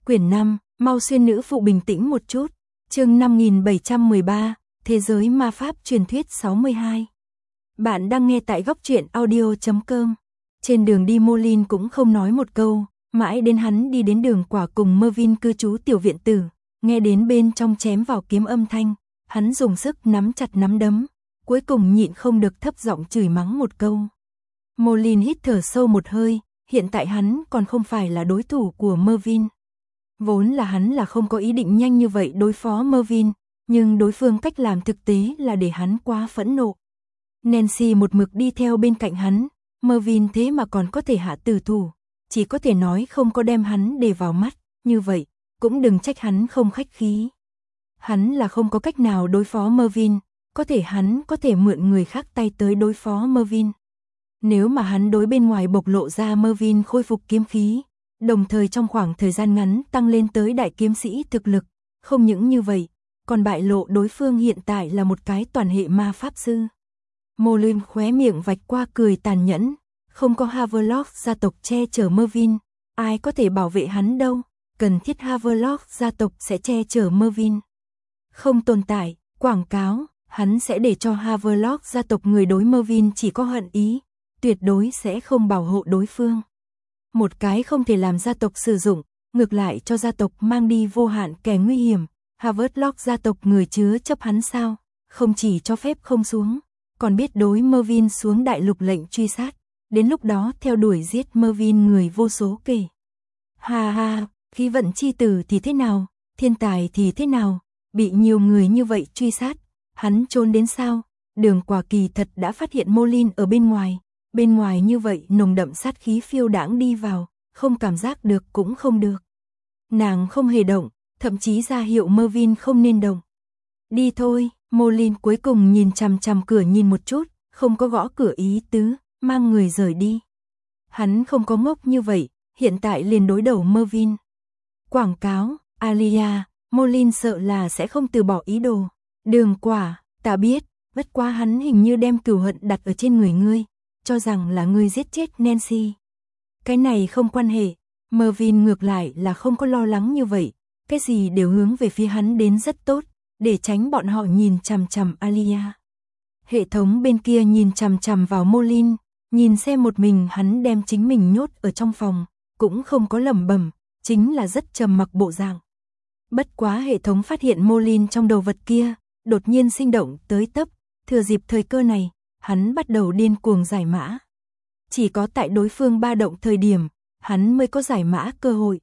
Quyển 5, mau xuyên nữ phụ bình tĩnh một chút. Chương 5713, Thế giới ma pháp truyền thuyết 62. Bạn đang nghe tại góc truyện audio.com. Trên đường đi Molin cũng không nói một câu, mãi đến hắn đi đến đường quả cùng Mervyn cư trú tiểu viện tử, nghe đến bên trong chém vào kiếm âm thanh, hắn dùng sức nắm chặt nắm đấm, cuối cùng nhịn không được thấp giọng chửi mắng một câu. Molin hít thở sâu một hơi, hiện tại hắn còn không phải là đối thủ của Mervyn. Vốn là hắn là không có ý định nhanh như vậy đối phó Mervyn, nhưng đối phương cách làm thực tế là để hắn quá phẫn nộ. Nancy một mực đi theo bên cạnh hắn, Mervyn thế mà còn có thể hạ tử thủ, chỉ có thể nói không có đem hắn để vào mắt, như vậy, cũng đừng trách hắn không khách khí. Hắn là không có cách nào đối phó Mervyn, có thể hắn có thể mượn người khác tay tới đối phó Mervyn. Nếu mà hắn đối bên ngoài bộc lộ ra Mervyn khôi phục kiếm khí, đồng thời trong khoảng thời gian ngắn tăng lên tới đại kiếm sĩ thực lực, không những như vậy, còn bại lộ đối phương hiện tại là một cái toàn hệ ma pháp sư. Molin khóe miệng vạch qua cười tàn nhẫn, không có Haverlock gia tộc che chở Mervyn, ai có thể bảo vệ hắn đâu, cần thiết Haverlock gia tộc sẽ che chở Mervyn. Không tồn tại, quảng cáo, hắn sẽ để cho Haverlock gia tộc người đối Mervyn chỉ có hận ý, tuyệt đối sẽ không bảo hộ đối phương. Một cái không thể làm gia tộc sử dụng, ngược lại cho gia tộc mang đi vô hạn kẻ nguy hiểm, Haverlock gia tộc người chứa chấp hắn sao, không chỉ cho phép không xuống, còn biết đối Mervyn xuống đại lục lệnh truy sát, đến lúc đó theo đuổi giết Mervyn người vô số kể. Ha ha, khí vận chi tử thì thế nào, thiên tài thì thế nào, bị nhiều người như vậy truy sát, hắn trốn đến sao, đường quả kỳ thật đã phát hiện Molin ở bên ngoài như vậy nồng đậm sát khí phiêu đãng đi vào, không cảm giác được cũng không được. Nàng không hề động, thậm chí ra hiệu Mervyn không nên động. Đi thôi, Molin cuối cùng nhìn chằm chằm cửa nhìn một chút, không có gõ cửa ý tứ, mang người rời đi. Hắn không có ngốc như vậy, hiện tại liền đối đầu Mervyn. Quảng cáo, Alia, Molin sợ là sẽ không từ bỏ ý đồ. Đường quả, ta biết, bất quá hắn hình như đem cừu hận đặt ở trên người ngươi, cho rằng là ngươi giết chết Nancy. Cái này không quan hệ, Mervyn ngược lại là không có lo lắng như vậy, cái gì đều hướng về phía hắn đến rất tốt, để tránh bọn họ nhìn chằm chằm Alia. Hệ thống bên kia nhìn chằm chằm vào Molin, nhìn xem một mình hắn đem chính mình nhốt ở trong phòng, cũng không có lẩm bẩm, chính là rất trầm mặc bộ dạng. Bất quá hệ thống phát hiện Molin trong đầu vật kia, đột nhiên sinh động tới tấp, thừa dịp thời cơ này, hắn bắt đầu điên cuồng giải mã. Chỉ có tại đối phương ba động thời điểm, hắn mới có giải mã cơ hội.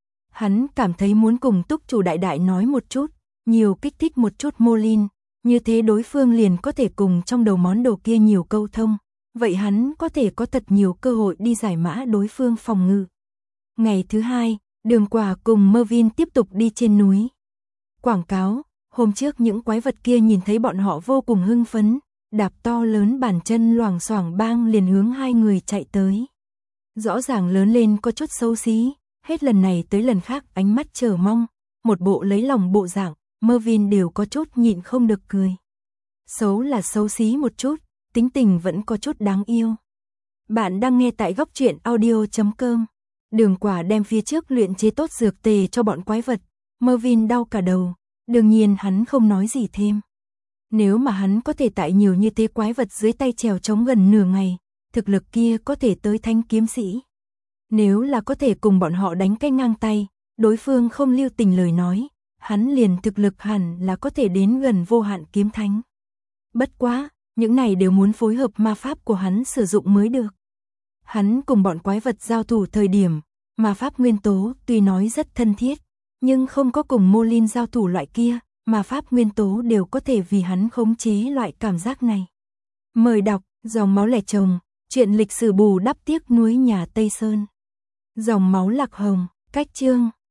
Hắn cảm thấy muốn cùng túc chủ đại đại nói một chút, nhiều kích thích một chút Molin, như thế đối phương liền có thể cùng trong đầu món đồ kia nhiều câu thông, vậy hắn có thể có thật nhiều cơ hội đi giải mã đối phương phòng ngự. Ngày thứ hai, đường quả cùng Mervyn tiếp tục đi trên núi. Quảng cáo, hôm trước những quái vật kia nhìn thấy bọn họ vô cùng hưng phấn, đạp to lớn bàn chân loảng xoảng bang liền hướng hai người chạy tới. Rõ ràng lớn lên có chút xấu xí, hết lần này tới lần khác ánh mắt chờ mong, một bộ lấy lòng bộ dạng, Mervyn đều có chút nhịn không được cười. Xấu là xấu xí một chút, tính tình vẫn có chút đáng yêu. Bạn đang nghe tại góc truyện audio.com. Đường quả đem phía trước luyện chế tốt dược tề cho bọn quái vật, Mervyn đau cả đầu, đương nhiên hắn không nói gì thêm. Nếu mà hắn có thể tại nhiều như thế quái vật dưới tay trèo chống gần nửa ngày, thực lực kia có thể tới thánh kiếm sĩ. Nếu là có thể cùng bọn họ đánh cái ngang tay, đối phương không lưu tình lời nói, hắn liền thực lực hẳn là có thể đến gần vô hạn kiếm thánh. Bất quá, những này đều muốn phối hợp ma pháp của hắn sử dụng mới được. Hắn cùng bọn quái vật giao thủ thời điểm, ma pháp nguyên tố tuy nói rất thân thiết, nhưng không có cùng Molin giao thủ loại kia, ma pháp nguyên tố đều có thể vì hắn khống chế loại cảm giác này. Mời đọc, Dòng máu lẻ chồng, chuyện lịch sử bù đắp tiếc nuối nhà Tây Sơn. Dòng máu lạc hồng, cách chương.